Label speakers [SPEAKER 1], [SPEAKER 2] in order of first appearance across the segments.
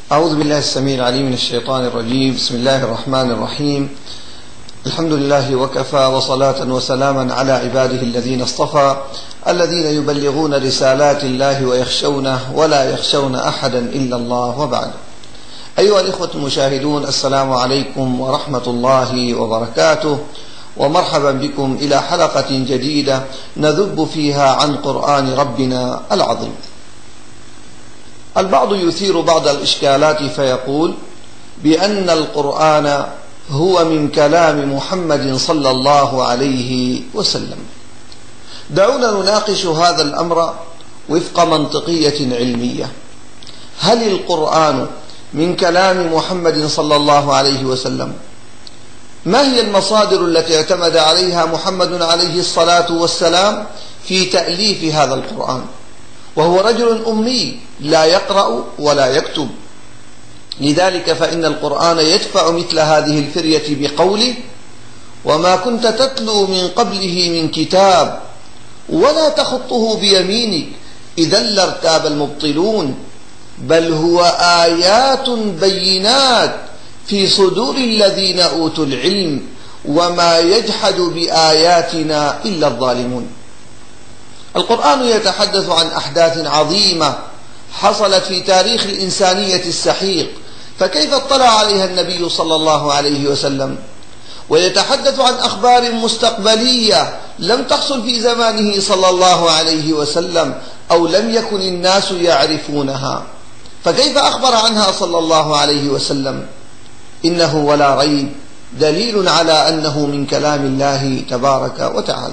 [SPEAKER 1] أعوذ بالله السميع العليم من الشيطان الرجيم. بسم الله الرحمن الرحيم. الحمد لله وكفى، وصلاة وسلاما على عباده الذين اصطفى، الذين يبلغون رسالات الله ويخشونه ولا يخشون أحدا إلا الله، وبعد. أيها الإخوة المشاهدون، السلام عليكم ورحمة الله وبركاته، ومرحبا بكم إلى حلقة جديدة نذب فيها عن قرآن ربنا العظيم. البعض يثير بعض الإشكالات فيقول بأن القرآن هو من كلام محمد صلى الله عليه وسلم. دعونا نناقش هذا الأمر وفق منطقية علمية. هل القرآن من كلام محمد صلى الله عليه وسلم؟ ما هي المصادر التي اعتمد عليها محمد عليه الصلاة والسلام في تأليف هذا القرآن؟ وهو رجل أمي لا يقرأ ولا يكتب، لذلك فإن القرآن يدفع مثل هذه الفرية بقوله: وما كنت تتلو من قبله من كتاب ولا تخطه بيمينك إذا لارتاب المبطلون بل هو آيات بينات في صدور الذين أوتوا العلم وما يجحد بآياتنا إلا الظالمون. القرآن يتحدث عن أحداث عظيمة حصلت في تاريخ الإنسانية السحيق، فكيف اطلع عليها النبي صلى الله عليه وسلم؟ ويتحدث عن أخبار مستقبلية لم تحصل في زمانه صلى الله عليه وسلم أو لم يكن الناس يعرفونها، فكيف أخبر عنها صلى الله عليه وسلم؟ إنه ولا ريب دليل على أنه من كلام الله تبارك وتعالى.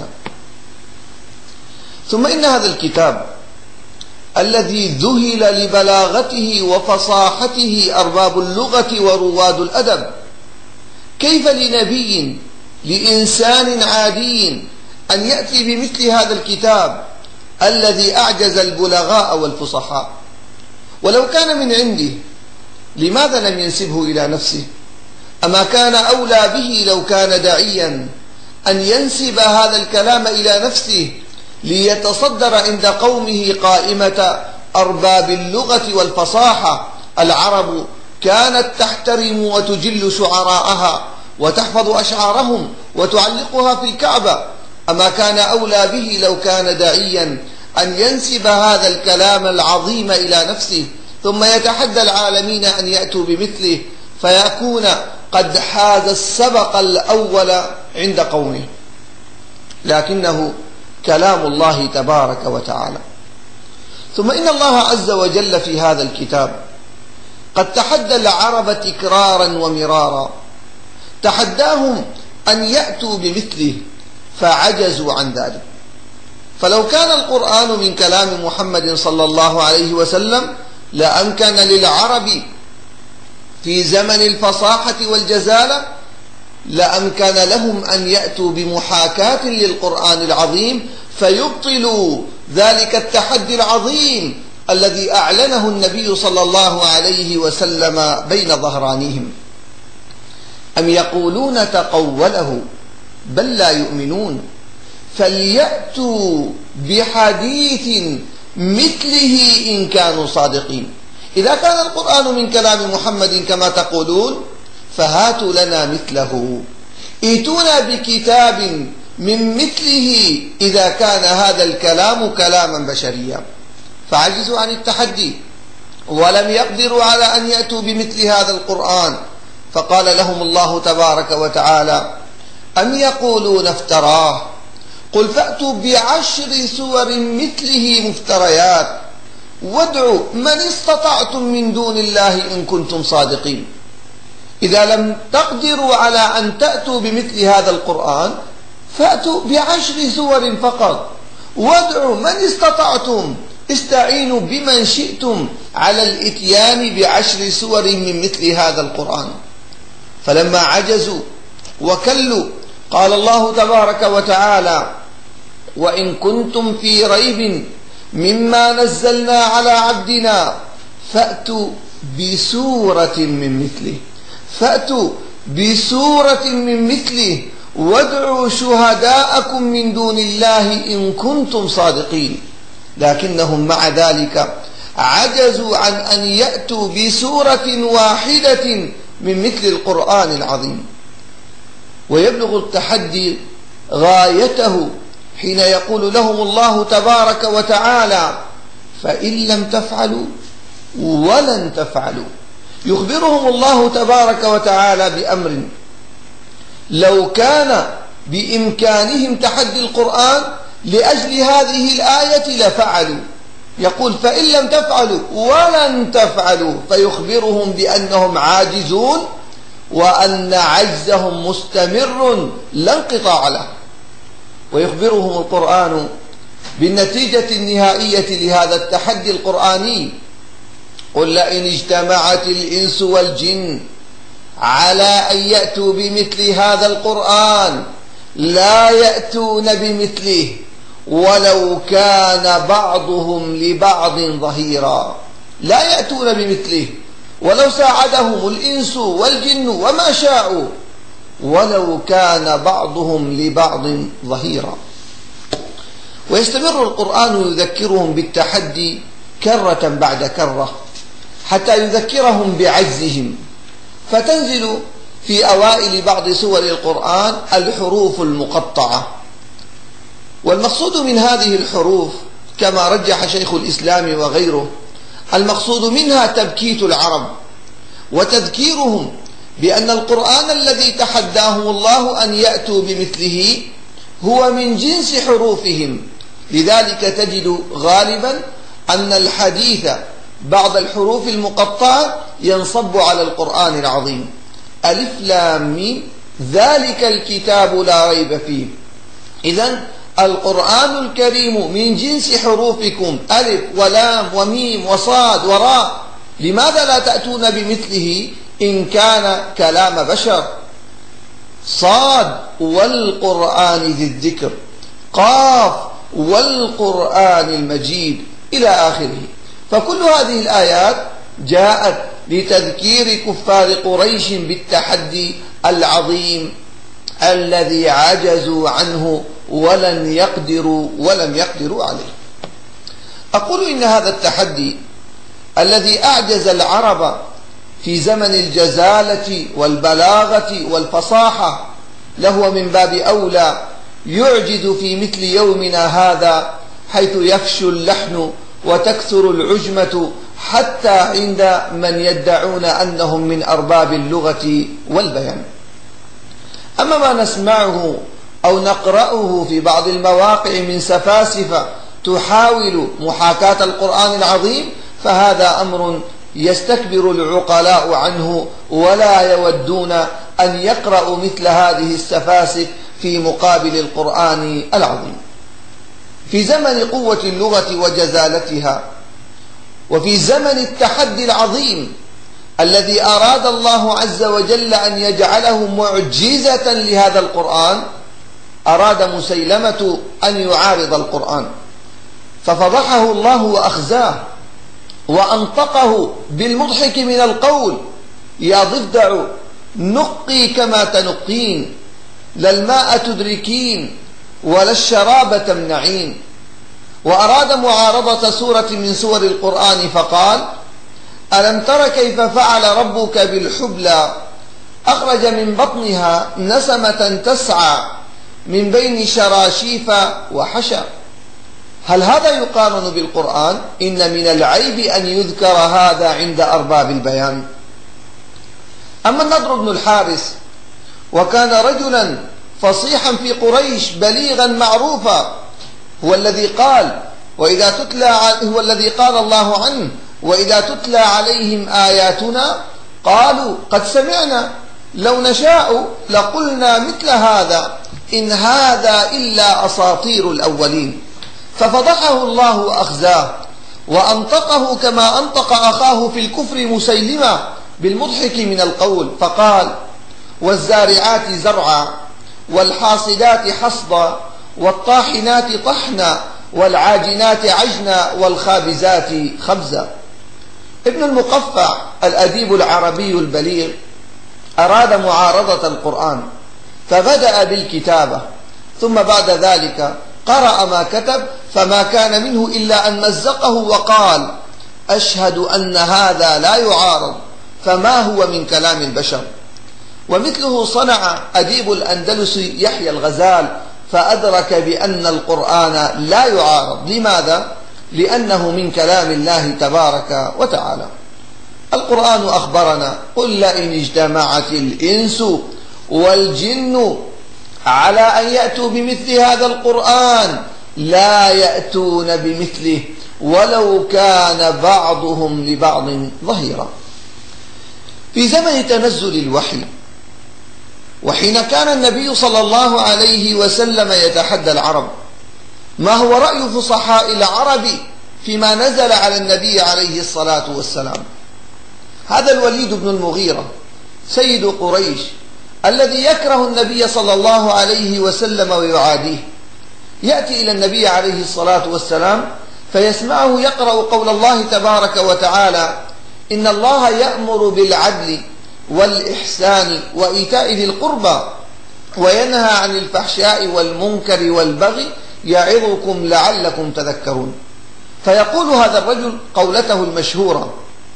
[SPEAKER 1] ثم إن هذا الكتاب الذي ذهل لبلاغته وفصاحته أرباب اللغة ورواد الأدب، كيف لنبي لإنسان عادي أن يأتي بمثل هذا الكتاب الذي أعجز البلغاء والفصحاء؟ ولو كان من عنده لماذا لم ينسبه إلى نفسه؟ أما كان أولى به لو كان داعيا أن ينسب هذا الكلام إلى نفسه ليتصدر عند قومه قائمة أرباب اللغة والفصاحة. العرب كانت تحترم وتجل شعراءها وتحفظ أشعارهم وتعلقها في الكعبة. أما كان أولى به لو كان داعيا أن ينسب هذا الكلام العظيم إلى نفسه ثم يتحدى العالمين أن يأتوا بمثله فيكون قد حاز السبق الأول عند قومه. لكنه كلام الله تبارك وتعالى. ثم إن الله عز وجل في هذا الكتاب قد تحدى العرب تكرارا ومرارا، تحداهم أن يأتوا بمثله فعجزوا عن ذلك. فلو كان القرآن من كلام محمد صلى الله عليه وسلم لأمكن للعرب في زمن الفصاحة والجزالة لأمكن لهم أن يأتوا بمحاكاة للقرآن العظيم فيبطلوا ذلك التحدي العظيم الذي أعلنه النبي صلى الله عليه وسلم بين ظهرانيهم. أم يقولون تقوله بل لا يؤمنون فليأتوا بحديث مثله إن كانوا صادقين. إذا كان القرآن من كلام محمد كما تقولون فهاتوا لنا مثله، ائتونا بكتاب من مثله إذا كان هذا الكلام كلاما بشريا. فعجزوا عن التحدي ولم يقدروا على أن يأتوا بمثل هذا القرآن، فقال لهم الله تبارك وتعالى: أم يقولون افتراه قل فأتوا بعشر سور مثله مفتريات وادعوا من استطعتم من دون الله إن كنتم صادقين. إذا لم تقدروا على أن تأتوا بمثل هذا القرآن فأتوا بعشر سور فقط، وادعوا من استطعتم، استعينوا بمن شئتم على الإتيان بعشر سور من مثل هذا القرآن. فلما عجزوا وكلوا قال الله تبارك وتعالى: وإن كنتم في ريب مما نزلنا على عبدنا فأتوا بسورة من مثله، فأتوا بسورة من مثله وادعوا شهداءكم من دون الله إن كنتم صادقين. لكنهم مع ذلك عجزوا عن أن يأتوا بسورة واحدة من مثل القرآن العظيم. ويبلغ التحدي غايته حين يقول لهم الله تبارك وتعالى: فإن لم تفعلوا ولن تفعلوا. يخبرهم الله تبارك وتعالى بأمر لو كان بإمكانهم تحدي القرآن لأجل هذه الآية لفعلوا. يقول: فإن لم تفعلوا ولن تفعلوا، فيخبرهم بأنهم عاجزون وأن عجزهم مستمر لا انقطاع له. ويخبرهم القرآن بالنتيجة النهائية لهذا التحدي القرآني: قل لئن اجتمعت الإنس والجن على أن يأتوا بمثل هذا القرآن لا يأتون بمثله ولو كان بعضهم لبعض ظهيرا. لا يأتون بمثله ولو ساعدهم الإنس والجن وما شاءوا، ولو كان بعضهم لبعض ظهيرا. ويستمر القرآن يذكرهم بالتحدي كرة بعد كرة حتى يذكرهم بعجزهم، فتنزل في أوائل بعض سور القرآن الحروف المقطعة. والمقصود من هذه الحروف كما رجح شيخ الإسلام وغيره، المقصود منها تبكيت العرب وتذكيرهم بأن القرآن الذي تحداهم الله أن يأتوا بمثله هو من جنس حروفهم. لذلك تجد غالبا أن الحديث بعض الحروف المقطعة ينصب على القرآن العظيم: ألف لام ميم ذلك الكتاب لا ريب فيه. إذن القرآن الكريم من جنس حروفكم ألف ولام وميم وصاد وراء، لماذا لا تأتون بمثله إن كان كلام بشر؟ صاد والقرآن ذي الذكر، قاف والقرآن المجيد، إلى آخره. فكل هذه الآيات جاءت لتذكير كفار قريش بالتحدي العظيم الذي عجزوا عنه ولم يقدروا عليه. أقول إن هذا التحدي الذي أعجز العرب في زمن الجزالة والبلاغة والفصاحة لهو من باب أولى يعجز في مثل يومنا هذا، حيث يفشو اللحن وتكثر العجمة حتى عند من يدعون أنهم من أرباب اللغة والبيان. أما ما نسمعه أو نقرأه في بعض المواقع من سفاسفة تحاول محاكاة القرآن العظيم فهذا أمر يستكبر العقلاء عنه ولا يودون أن يقرأوا مثل هذه السفاسف في مقابل القرآن العظيم. في زمن قوة اللغة وجزالتها، وفي زمن التحدي العظيم الذي أراد الله عز وجل أن يجعله معجزة لهذا القرآن، أراد مسيلمة أن يعارض القرآن، ففضحه الله وأخزاه وأنطقه بالمضحك من القول: يا ضفدع نقي كما تنقين، لا الماء تدركين ولا الشراب تمنعين. وأراد معارضة سورة من سور القرآن فقال: ألم تر كيف فعل ربك بالحبلى، أخرج من بطنها نسمة تسعى من بين شراشيف وحشى. هل هذا يقارن بالقرآن؟ إن من العيب أن يذكر هذا عند أرباب البيان. أما النضر بن الحارث وكان رجلا فصيحا في قريش بليغا معروفا، هو الذي قال الله عنه: وإذا تتلى عليهم آياتنا قالوا قد سمعنا لو نشاء لقلنا مثل هذا إن هذا إلا أساطير الأولين. ففضحه الله وأخزاه وأنطقه كما أنطق أخاه في الكفر مسيلمة بالمضحك من القول، فقال: والزارعات زرعا والحاصدات حصدا والطاحنات طحنا والعاجنات عجنا والخابزات خبزا. ابن المقفع الأديب العربي البليغ أراد معارضة القرآن فبدأ بالكتابة، ثم بعد ذلك قرأ ما كتب فما كان منه إلا أن مزقه وقال: أشهد أن هذا لا يعارض، فما هو من كلام البشر. ومثله صنع أديب الأندلس يحيى الغزال، فأدرك بأن القرآن لا يعارض. لماذا؟ لأنه من كلام الله تبارك وتعالى. القرآن أخبرنا: قل لئن اجتمعت الإنس والجن على أن يأتوا بمثل هذا القرآن لا يأتون بمثله ولو كان بعضهم لبعض ظهيرا. في زمن تنزل الوحي، وحين كان النبي صلى الله عليه وسلم يتحدى العرب، ما هو رأي فصحاء العرب فيما نزل على النبي عليه الصلاة والسلام؟ هذا الوليد بن المغيرة سيد قريش الذي يكره النبي صلى الله عليه وسلم ويعاديه، يأتي إلى النبي عليه الصلاة والسلام فيسمعه يقرأ قول الله تبارك وتعالى: إن الله يأمر بالعدل والإحسان وإيتاء ذي القربى وينهى عن الفحشاء والمنكر والبغي يعظكم لعلكم تذكرون. فيقول هذا الرجل قولته المشهورة: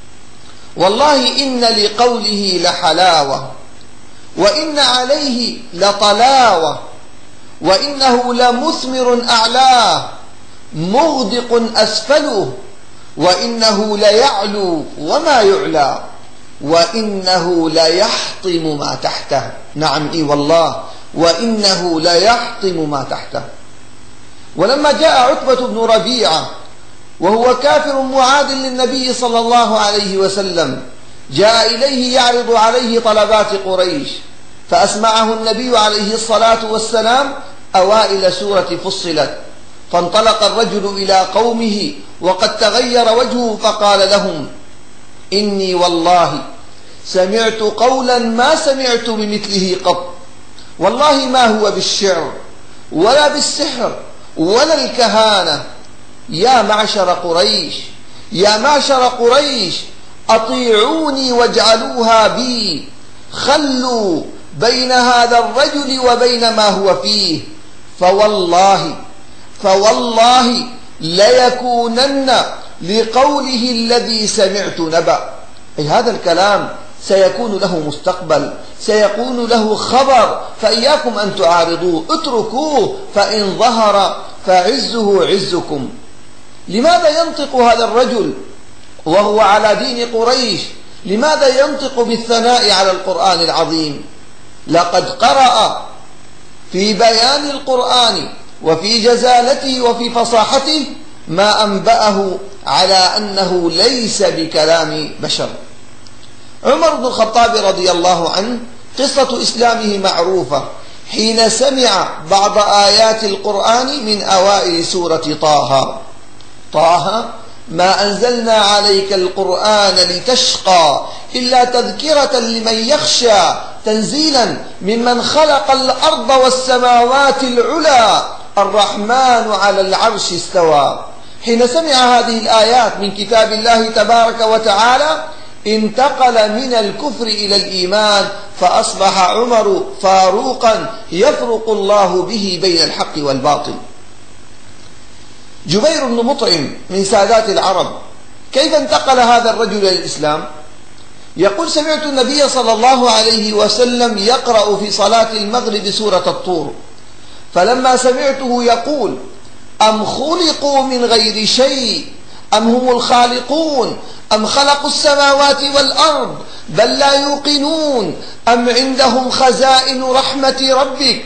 [SPEAKER 1] والله إن لقوله لحلاوة، وإن عليه لطلاوة، وإنه لمثمر أعلاه مغدق أسفله، وإنه ليعلو وما يعلى، وإنه ليحطم ما تحته. نعم إي والله، وإنه ليحطم ما تحته. ولما جاء عتبة بن ربيعة وهو كافر معاد للنبي صلى الله عليه وسلم، جاء إليه يعرض عليه طلبات قريش، فأسمعه النبي عليه الصلاة والسلام أوائل سورة فصلت، فانطلق الرجل إلى قومه وقد تغير وجهه فقال لهم: إني والله سمعت قولا ما سمعت بمثله قط، والله ما هو بالشعر ولا بالسحر ولا الكهانة. يا معشر قريش، يا معشر قريش، أطيعوني واجعلوها بي، خلوا بين هذا الرجل وبين ما هو فيه، فوالله ليكونن لقوله الذي سمعت نبأ. أي هذا الكلام سيكون له مستقبل، سيكون له خبر، فإياكم أن تعارضوه، اتركوه، فإن ظهر فعزه عزكم. لماذا ينطق هذا الرجل وهو على دين قريش؟ لماذا ينطق بالثناء على القرآن العظيم؟ لقد قرأ في بيان القرآن وفي جزالته وفي فصاحته ما أنبأه على أنه ليس بكلام بشر. عمر بن الخطاب رضي الله عنه قصة إسلامه معروفة، حين سمع بعض آيات القرآن من أوائل سورة طه: ما أنزلنا عليك القرآن لتشقى إلا تذكرة لمن يخشى تنزيلا ممن خلق الأرض والسماوات العلى الرحمن على العرش استوى. حين سمع هذه الآيات من كتاب الله تبارك وتعالى انتقل من الكفر إلى الإيمان، فأصبح عمر فاروقا يفرق الله به بين الحق والباطل. جبير بن مطعم من سادات العرب، كيف انتقل هذا الرجل إلى الإسلام؟ يقول: سمعت النبي صلى الله عليه وسلم يقرأ في صلاة المغرب سورة الطور، فلما سمعته يقول: أم خلقوا من غير شيء أم هم الخالقون أم خلقوا السماوات والأرض بل لا يوقنون أم عندهم خزائن رحمة ربك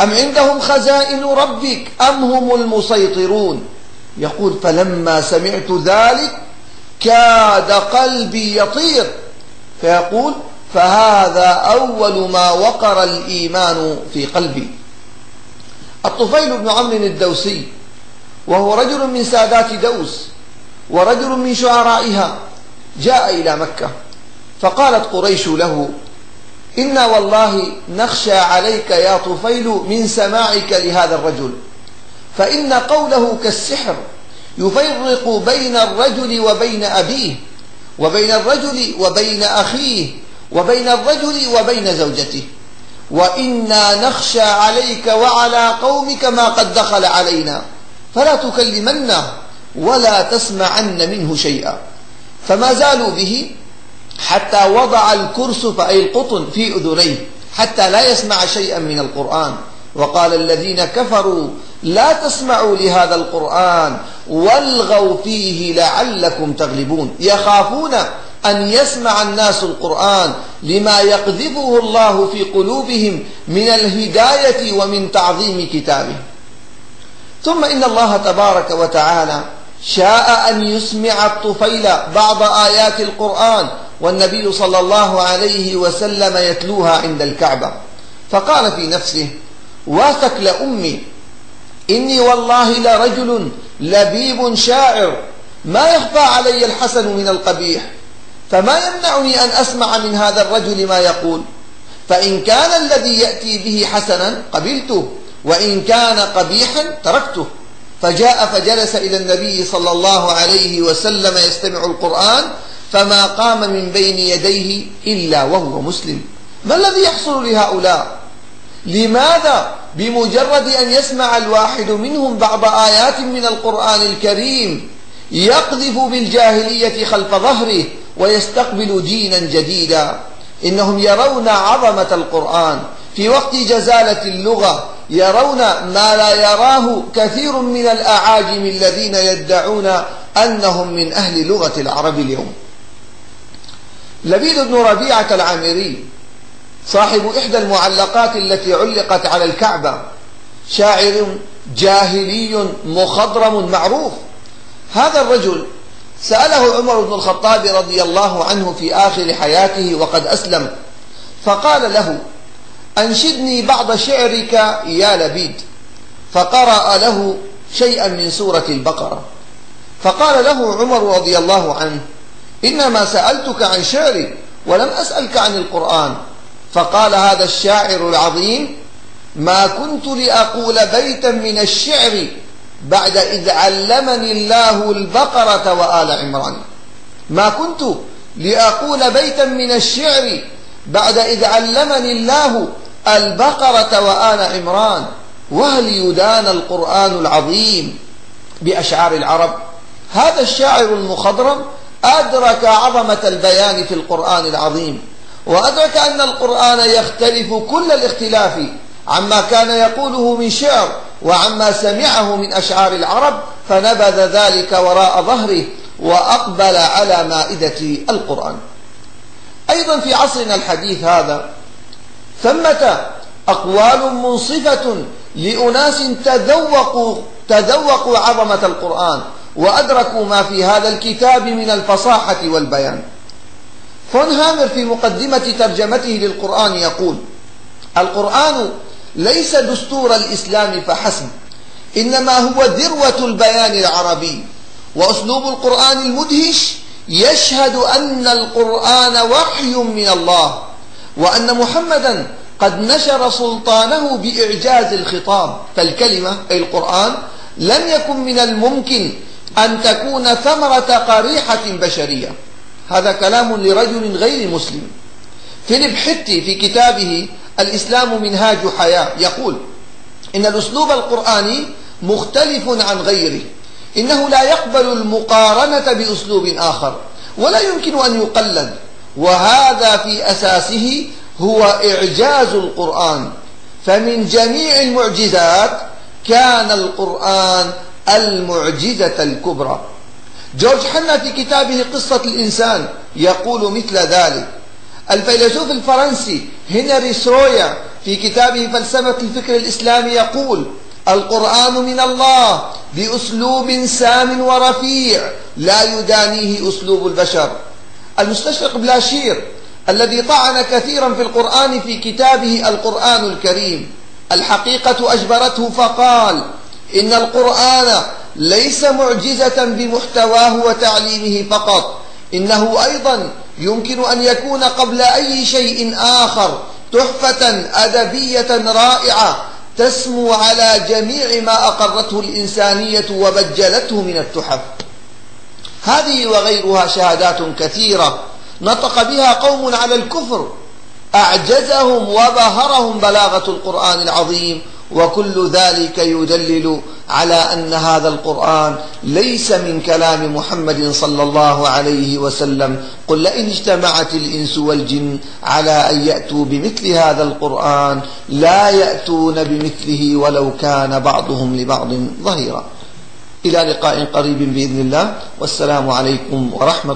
[SPEAKER 1] أم هم المسيطرون. يقول: فلما سمعت ذلك كاد قلبي يطير، فيقول: فهذا أول ما وقر الإيمان في قلبي. الطفيل بن عمرو الدوسي، وهو رجل من سادات دوس ورجل من شعرائها، جاء إلى مكة، فقالت قريش له: إنا والله نخشى عليك يا طفيل من سماعك لهذا الرجل، فإن قوله كالسحر، يفرق بين الرجل وبين أبيه، وبين الرجل وبين أخيه، وبين الرجل وبين زوجته، وإنا نخشى عليك وعلى قومك ما قد دخل علينا، فلا تكلمنه ولا تسمعن منه شيئا. فما زالوا به حتى وضع الكرسف أي القطن في أذنيه حتى لا يسمع شيئا من القرآن. وقال الذين كفروا لا تسمعوا لهذا القرآن والغوا فيه لعلكم تغلبون، يخافون أن يسمع الناس القرآن لما يقذفه الله في قلوبهم من الهداية ومن تعظيم كتابه. ثم إن الله تبارك وتعالى شاء أن يسمع الطفيل بعض آيات القرآن والنبي صلى الله عليه وسلم يتلوها عند الكعبة، فقال في نفسه: واثك لأمي، إني والله لرجل لبيب شاعر، ما يخفى علي الحسن من القبيح، فما يمنعني أن أسمع من هذا الرجل ما يقول، فإن كان الذي يأتي به حسنا قبلته، وإن كان قبيحا تركته. فجاء فجلس إلى النبي صلى الله عليه وسلم يستمع القرآن، فما قام من بين يديه إلا وهو مسلم. ما الذي يحصل لهؤلاء؟ لماذا بمجرد أن يسمع الواحد منهم بعض آيات من القرآن الكريم يقذف بالجاهلية خلف ظهره ويستقبل دينا جديدا؟ إنهم يرون عظمة القرآن في وقت جزالة اللغة، يرون ما لا يراه كثير من الأعاجم الذين يدعون أنهم من أهل لغة العرب اليوم. لبيد بن ربيعة العامري صاحب إحدى المعلقات التي علقت على الكعبة، شاعر جاهلي مخضرم معروف. هذا الرجل سأله عمر بن الخطاب رضي الله عنه في آخر حياته وقد أسلم، فقال له: أنشدني بعض شعرك يا لبيد، فقرأ له شيئا من سورة البقرة، فقال له عمر رضي الله عنه: إنما سألتك عن شعري ولم أسألك عن القرآن. فقال هذا الشاعر العظيم: ما كنت لأقول بيتا من الشعر بعد إذ علمني الله البقرة وآل عمران. ما كنت لأقول بيتا من الشعر بعد إذ علمني الله البقرة وآل عمران. وهل يدان القرآن العظيم بأشعار العرب؟ هذا الشاعر المخضرم أدرك عظمة البيان في القرآن العظيم، وأدرك أن القرآن يختلف كل الاختلاف عما كان يقوله من شعر وعما سمعه من أشعار العرب، فنبذ ذلك وراء ظهره وأقبل على مائدة القرآن. أيضا في عصرنا الحديث هذا ثمة أقوال منصفة لأناس تذوقوا عظمة القرآن وأدركوا ما في هذا الكتاب من الفصاحة والبيان. فون هامر في مقدمة ترجمته للقرآن يقول: القرآن ليس دستور الإسلام فحسب، إنما هو ذروة البيان العربي، وأسلوب القرآن المدهش يشهد أن القرآن وحي من الله، وأن محمدا قد نشر سلطانه بإعجاز الخطاب، فالكلمة أي القرآن لم يكن من الممكن أن تكون ثمرة قريحة بشرية. هذا كلام لرجل غير مسلم. فيليب حتي في كتابه الإسلام منهاج حياة يقول: إن الأسلوب القرآني مختلف عن غيره، إنه لا يقبل المقارنة بأسلوب آخر ولا يمكن أن يقلد، وهذا في أساسه هو إعجاز القرآن. فمن جميع المعجزات كان القرآن المعجزة الكبرى. جورج حنا في كتابه قصة الإنسان يقول مثل ذلك. الفيلسوف الفرنسي هنري سرويا في كتابه فلسفة الفكر الإسلامي يقول: القرآن من الله بأسلوب سام ورفيع لا يدانيه أسلوب البشر. المستشرق بلاشير الذي طعن كثيرا في القرآن في كتابه القرآن الكريم، الحقيقة أجبرته فقال: إن القرآن ليس معجزة بمحتواه وتعليمه فقط، إنه أيضا يمكن أن يكون قبل أي شيء آخر تحفة أدبية رائعة تسمو على جميع ما أقرته الإنسانية وبجلته من التحف. هذه وغيرها شهادات كثيرة نطق بها قوم على الكفر أعجزهم وبهرهم بلاغة القرآن العظيم، وكل ذلك يدلل على أن هذا القرآن ليس من كلام محمد صلى الله عليه وسلم. قل لئن اجتمعت الإنس والجن على أن يأتوا بمثل هذا القرآن لا يأتون بمثله ولو كان بعضهم لبعض ظهيرا. إلى لقاء قريب بإذن الله، والسلام عليكم ورحمة الله.